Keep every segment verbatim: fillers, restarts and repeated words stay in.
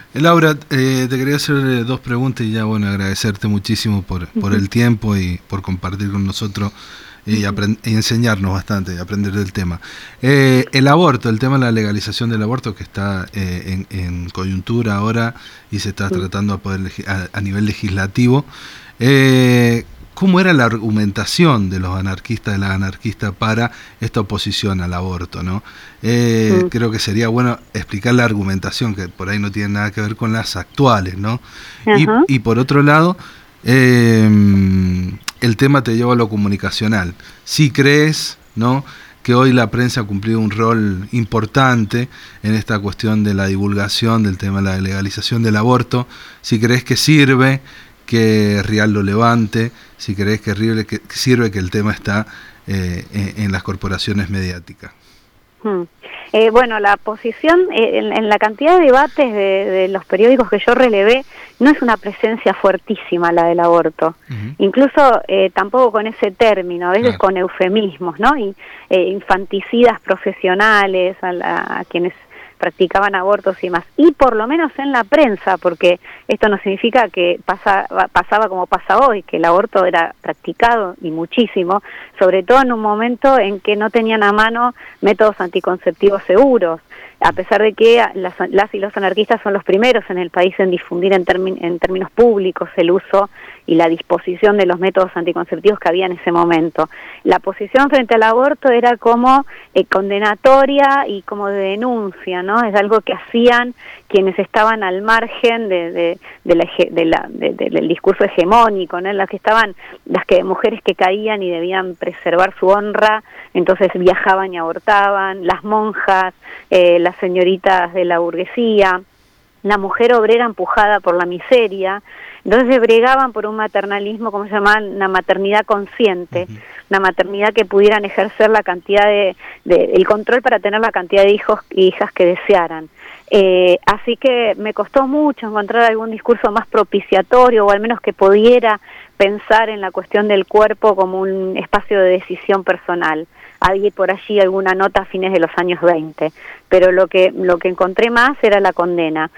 Laura, eh, te quería hacer eh, dos preguntas y ya, bueno, agradecerte muchísimo por, por el tiempo y por compartir con nosotros eh, y, aprend- y enseñarnos bastante, y aprender del tema. Eh, el aborto, el tema de la legalización del aborto que está eh, en, en coyuntura ahora y se está tratando a, poder legi- a, a nivel legislativo. Eh, ¿Cómo era la argumentación de los anarquistas, de las anarquistas para esta oposición al aborto, ¿no? Eh, Mm, creo que sería bueno explicar la argumentación, que por ahí no tiene nada que ver con las actuales, ¿no? Y, ajá. y por otro lado, eh, el tema te lleva a lo comunicacional. Si crees, ¿no?, que hoy la prensa ha cumplido un rol importante en esta cuestión de la divulgación del tema de la legalización del aborto, si crees que sirve que Rial lo levante, si crees que sirve que, sirve que el tema está eh, en, en las corporaciones mediáticas. Mm. Eh, bueno, la posición, eh, en, en la cantidad de debates de, de los periódicos que yo relevé, no es una presencia fuertísima la del aborto. Uh-huh. Incluso eh, tampoco con ese término, a veces Claro. con eufemismos, ¿no? Y eh, infanticidas profesionales a, la, a quienes practicaban abortos y más. Y por lo menos en la prensa, porque esto no significa que pasa, pasaba como pasa hoy, que el aborto era practicado y muchísimo, sobre todo en un momento en que no tenían a mano métodos anticonceptivos seguros, a pesar de que las, las y los anarquistas son los primeros en el país en difundir en, termi, en términos públicos el uso y la disposición de los métodos anticonceptivos que había en ese momento. La posición frente al aborto era como eh, condenatoria y como de denuncia, ¿no? Es algo que hacían quienes estaban al margen de, de, de la, de la, de, de, del discurso hegemónico, ¿no? Las que estaban, las que mujeres que caían y debían preservar su honra, entonces viajaban y abortaban, las monjas, eh, las señoritas de la burguesía, la mujer obrera empujada por la miseria. Entonces se bregaban por un maternalismo, como se llama, una maternidad consciente, uh-huh. Una maternidad que pudieran ejercer la cantidad de, de, el control para tener la cantidad de hijos e hijas que desearan. Eh, así que me costó mucho encontrar algún discurso más propiciatorio, o al menos que pudiera pensar en la cuestión del cuerpo como un espacio de decisión personal. Había por allí alguna nota a fines de los años veinte, pero lo que lo que encontré más era la condena.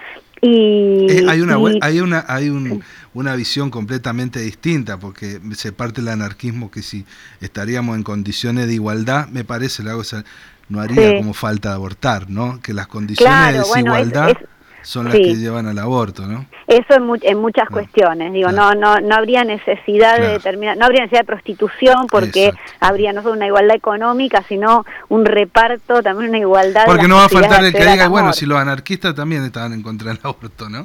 Y, eh, hay una y hay una hay un, una visión completamente distinta, porque se parte el anarquismo que si estaríamos en condiciones de igualdad, me parece, la cosa no haría sí, como falta abortar, ¿no? Que las condiciones claro, de bueno, es, desigualdad es son las que sí. llevan al aborto, ¿no? Eso en, mu en muchas No, cuestiones, digo, claro, no no no habría necesidad de claro, determinar, no habría necesidad de prostitución porque exacto. habría no solo una igualdad económica, sino un reparto, también una igualdad de Porque las no va a posibilidades faltar de el que acceder al diga, bueno, amor. si los anarquistas también estaban en contra del aborto, ¿no?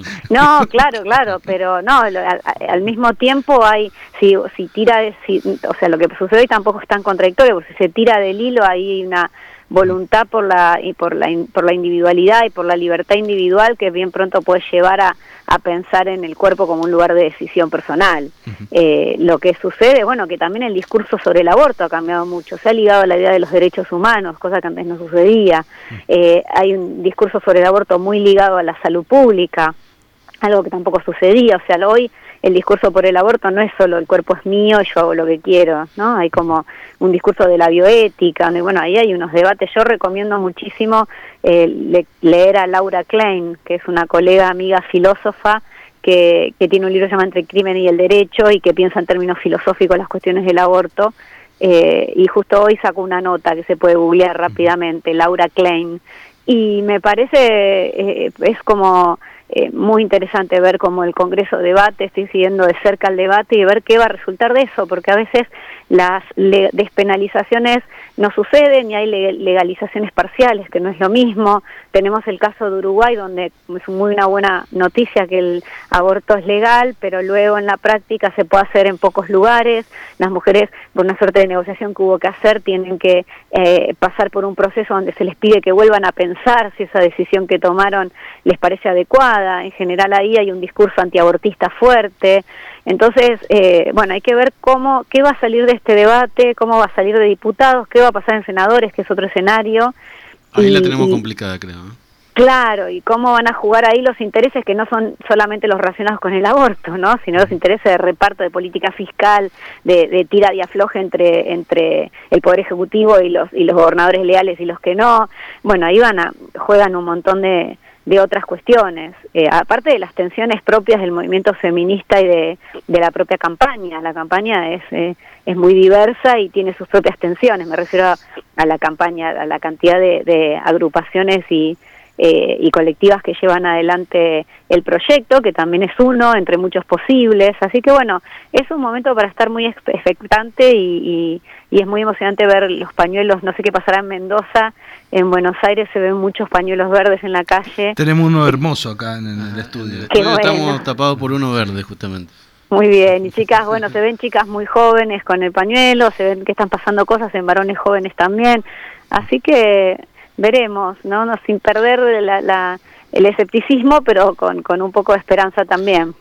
No, claro, claro, pero no, lo, al, al mismo tiempo hay, si si tira, de, si, o sea, lo que sucede hoy tampoco es tan contradictorio, porque si se tira del hilo hay una voluntad por la y por la por la individualidad y por la libertad individual que bien pronto puede llevar a, a pensar en el cuerpo como un lugar de decisión personal. Uh-huh. Eh, lo que sucede, bueno, que también el discurso sobre el aborto ha cambiado mucho, se ha ligado a la idea de los derechos humanos, cosa que antes no sucedía. Eh, hay un discurso sobre el aborto muy ligado a la salud pública, algo que tampoco sucedía, o sea, hoy el discurso por el aborto no es solo el cuerpo es mío, yo hago lo que quiero, ¿no? Hay como un discurso de la bioética, donde, bueno, ahí hay unos debates. Yo recomiendo muchísimo eh, le leer a Laura Klein, que es una colega, amiga, filósofa, que, que tiene un libro llamado Entre el crimen y el derecho y que piensa en términos filosóficos las cuestiones del aborto, eh, y justo hoy sacó una nota que se puede googlear rápidamente, Laura Klein, y me parece, eh, es como... Eh, muy interesante ver cómo el Congreso debate, estoy siguiendo de cerca el debate y ver qué va a resultar de eso, porque a veces las despenalizaciones no suceden y hay legalizaciones parciales, que no es lo mismo. Tenemos el caso de Uruguay, donde es muy una buena noticia que el aborto es legal, pero luego en la práctica se puede hacer en pocos lugares. Las mujeres, por una suerte de negociación que hubo que hacer, tienen que eh, pasar por un proceso donde se les pide que vuelvan a pensar si esa decisión que tomaron les parece adecuada. En general ahí hay un discurso antiabortista fuerte. Entonces, eh, bueno, hay que ver cómo, qué va a salir de este debate, cómo va a salir de diputados, qué va a pasar en senadores, que es otro escenario. Ahí y, la tenemos y, complicada, creo. ¿eh? Claro, y cómo van a jugar ahí los intereses que no son solamente los relacionados con el aborto, ¿no? Sino los intereses de reparto, de política fiscal, de, de tira y afloje entre entre el Poder Ejecutivo y los y los gobernadores leales y los que no. Bueno, ahí van a juegan un montón de de otras cuestiones, eh, aparte de las tensiones propias del movimiento feminista y de, de la propia campaña. La campaña es, eh, es muy diversa y tiene sus propias tensiones, me refiero a, a la campaña, a la cantidad de, de agrupaciones y, eh, y colectivas que llevan adelante el proyecto, que también es uno entre muchos posibles, así que bueno, es un momento para estar muy expectante y, y, y es muy emocionante ver los pañuelos. No sé qué pasará en Mendoza, en Buenos Aires se ven muchos pañuelos verdes en la calle. Tenemos uno hermoso acá en, en el estudio. El Qué estudio bueno. Estamos tapados por uno verde, justamente. Muy bien, y chicas, bueno, se ven chicas muy jóvenes con el pañuelo, se ven que están pasando cosas en varones jóvenes también, así que veremos, ¿no? no sin perder la, la, el escepticismo, pero con, con un poco de esperanza también.